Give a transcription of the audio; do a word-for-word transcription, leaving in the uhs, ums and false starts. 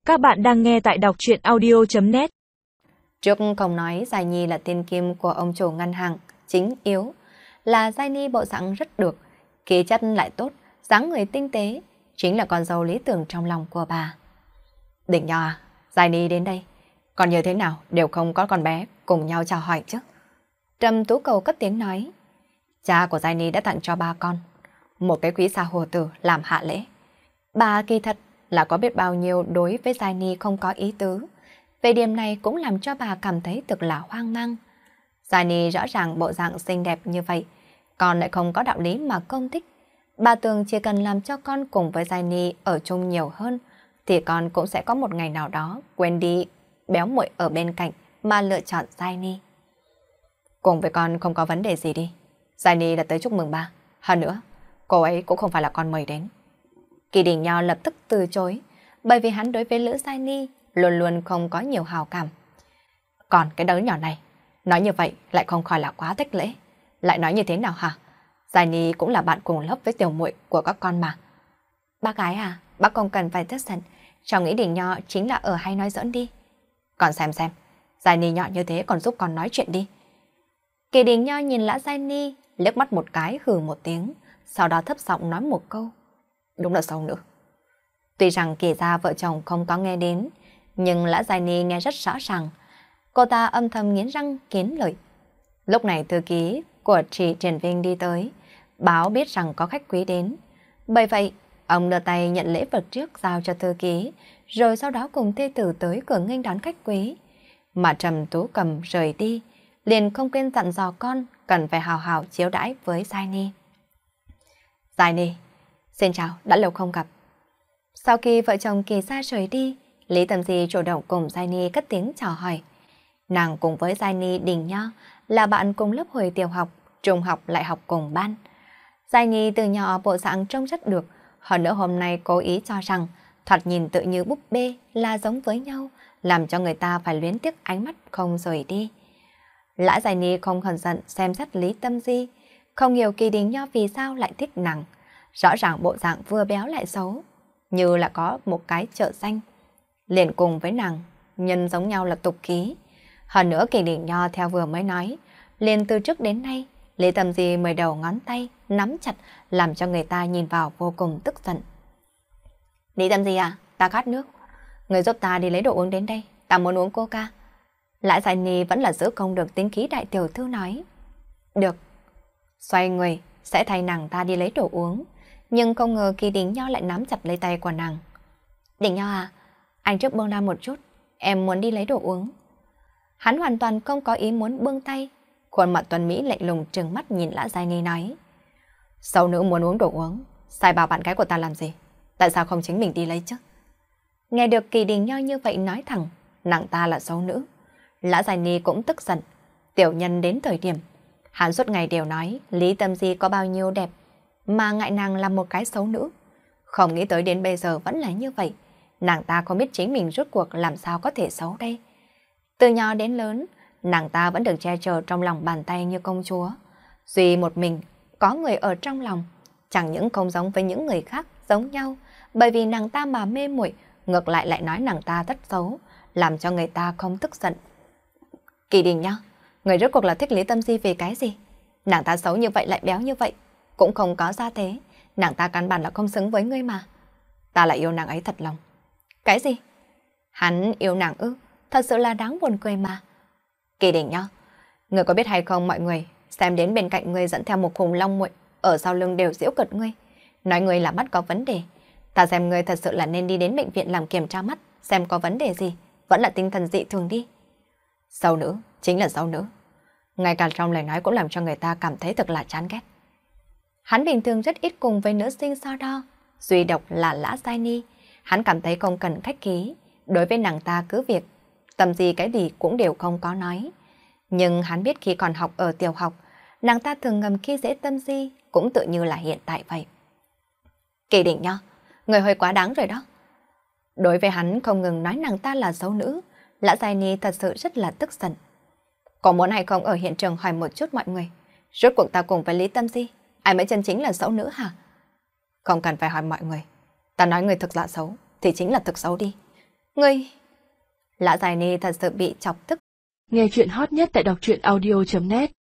Các bạn đang nghe tại đọc truyện audio chấm net. Trước không nói Giai Nhi là tiên kim của ông chủ ngân hàng, chính yếu. Là Giai Nhi bộ dạng rất được, khí chất lại tốt, dáng người tinh tế, chính là con dâu lý tưởng trong lòng của bà. Đỉnh Nho à, Giai Nhi đến đây. Còn như thế nào đều không có con bé cùng nhau chào hỏi chứ. Trầm Tú Cầu cất tiếng nói. Cha của Giai Nhi đã tặng cho ba con một cái quý xa hồ tử làm hạ lễ. Bà kỳ thật là có biết bao nhiêu đối với Giai Nhi không có ý tứ. Về điểm này cũng làm cho bà cảm thấy thực là hoang mang. Giai Nhi rõ ràng bộ dạng xinh đẹp như vậy, con lại không có đạo lý mà không thích. Bà tưởng chỉ cần làm cho con cùng với Giai Nhi ở chung nhiều hơn, thì con cũng sẽ có một ngày nào đó quên đi béo muội ở bên cạnh mà lựa chọn Giai Nhi. Cùng với con không có vấn đề gì đi. Giai Nhi là tới chúc mừng ba. Hơn nữa, cô ấy cũng không phải là con mời đến. Kỳ Đình Nho lập tức từ chối, bởi vì hắn đối với Lữ Giai Nhi luôn luôn không có nhiều hào cảm. Còn cái đứa nhỏ này, nói như vậy lại không khỏi là quá thất lễ. Lại nói như thế nào hả? Giai Nhi cũng là bạn cùng lớp với tiểu muội của các con mà. Bác gái à, bác không cần phải tức giận. Cháu nghĩ Đình Nho chính là ở hay nói giỡn đi. Còn xem xem, Giai Nhi nhỏ như thế còn giúp con nói chuyện đi. Kỳ Đình Nho nhìn Lã Giai Nhi, liếc mắt một cái hừ một tiếng, sau đó thấp giọng nói một câu. Đúng là xấu nữa. Tuy rằng Kỳ gia vợ chồng không có nghe đến, nhưng Lã Giai Nhi nghe rất rõ ràng. Cô ta âm thầm nghiến răng nghiến lợi. Lúc này thư ký của chị Triển Vinh đi tới, báo biết rằng có khách quý đến. Bởi vậy, ông đưa tay nhận lễ vật trước giao cho thư ký, rồi sau đó cùng thê tử tới cửa nghênh đón khách quý. Mà Trầm Tú Cầm rời đi, liền không quên dặn dò con cần phải hào hào chiếu đãi với Giai Nhi. Giai Nhi, xin chào, đã lâu không gặp. Sau khi vợ chồng Kỳ gia rời đi, Lý Tâm Di chủ động cùng Giai Nhi cất tiếng chào hỏi. Nàng cùng với Giai Nhi Đình Nho là bạn cùng lớp hồi tiểu học, trung học lại học cùng ban. Giai Nhi từ nhỏ bộ dạng trông rất được, hơn nữa hôm nay cố ý cho rằng thoạt nhìn tự như búp bê là giống với nhau, làm cho người ta phải luyến tiếc ánh mắt không rời đi. Lã Giai Nhi không hờn giận xem xét Lý Tâm Di, không hiểu Kỳ Đình Nho vì sao lại thích nàng. Rõ ràng bộ dạng vừa béo lại xấu, như là có một cái chợ xanh. Liền cùng với nàng, nhân giống nhau là tục khí. Hơn nữa Kỳ Đình Nho theo vừa mới nói, liền từ trước đến nay, Lý Tâm Di mời đầu ngón tay, nắm chặt, làm cho người ta nhìn vào vô cùng tức giận. Lý Tâm Di à, ta khát nước. Người giúp ta đi lấy đồ uống đến đây, ta muốn uống coca. Lã Giai Nhi vẫn là giữ không được tính khí đại tiểu thư nói. Được. Xoay người, sẽ thay nàng ta đi lấy đồ uống. Nhưng không ngờ Kỳ Đình Nho lại nắm chặt lấy tay của nàng. Đình Nho à, anh trước buông ra một chút, em muốn đi lấy đồ uống. Hắn hoàn toàn không có ý muốn buông tay. Khuôn mặt tuấn Mỹ lạnh lùng trừng mắt nhìn Lã Giai Nhi nói. Xấu nữ muốn uống đồ uống, sai bảo bạn gái của ta làm gì? Tại sao không chính mình đi lấy chứ? Nghe được Kỳ Đình Nho như vậy nói thẳng, nàng ta là xấu nữ. Lã Giai Nhi cũng tức giận. Tiểu nhân đến thời điểm, hắn suốt ngày đều nói Lý Tâm Di có bao nhiêu đẹp, mà ngại nàng là một cái xấu nữ. Không nghĩ tới đến bây giờ vẫn là như vậy. Nàng ta không biết chính mình rốt cuộc làm sao có thể xấu đây. Từ nhỏ đến lớn, nàng ta vẫn được che chở trong lòng bàn tay như công chúa. Duy một mình, có người ở trong lòng. Chẳng những không giống với những người khác giống nhau, bởi vì nàng ta mà mê muội, ngược lại lại nói nàng ta rất xấu, làm cho người ta không tức giận. Kỳ Đình Nho, người rốt cuộc là thích Lý Tâm Di vì cái gì? Nàng ta xấu như vậy lại béo như vậy, cũng không có gia thế, nàng ta căn bản là không xứng với ngươi mà. Ta lại yêu nàng ấy thật lòng. Cái gì? Hắn yêu nàng ư? Thật sự là đáng buồn cười mà. Kỳ Đình Nho, người có biết hay không mọi người xem đến bên cạnh ngươi dẫn theo một khủng long muội ở sau lưng đều giễu cợt ngươi, nói ngươi là mắt có vấn đề. Ta xem ngươi thật sự là nên đi đến bệnh viện làm kiểm tra mắt, xem có vấn đề gì, vẫn là tinh thần dị thường đi. Xấu nữ, chính là xấu nữ. Ngay cả trong lời nói cũng làm cho người ta cảm thấy thật là chán ghét. Hắn bình thường rất ít cùng với nữ sinh so đo, duy độc là Lã Giai Nhi. Hắn cảm thấy không cần khách khí, đối với nàng ta cứ việc, tầm gì cái gì cũng đều không có nói. Nhưng hắn biết khi còn học ở tiểu học, nàng ta thường ngầm khi dễ Tâm Di, cũng tự như là hiện tại vậy. Kỳ Đình Nho, người hơi quá đáng rồi đó. Đối với hắn không ngừng nói nàng ta là xấu nữ, Lã Giai Nhi thật sự rất là tức giận. Có muốn hay không ở hiện trường hỏi một chút mọi người, rốt cuộc ta cùng với Lý Tâm Di, ai mới chân chính là xấu nữ hả? Không cần phải hỏi mọi người, ta nói người thực là xấu, thì chính là thực xấu đi. Ngươi... Lã Giải Ni thật sự bị chọc tức. Nghe chuyện hot nhất tại đọc truyện audio chấm net.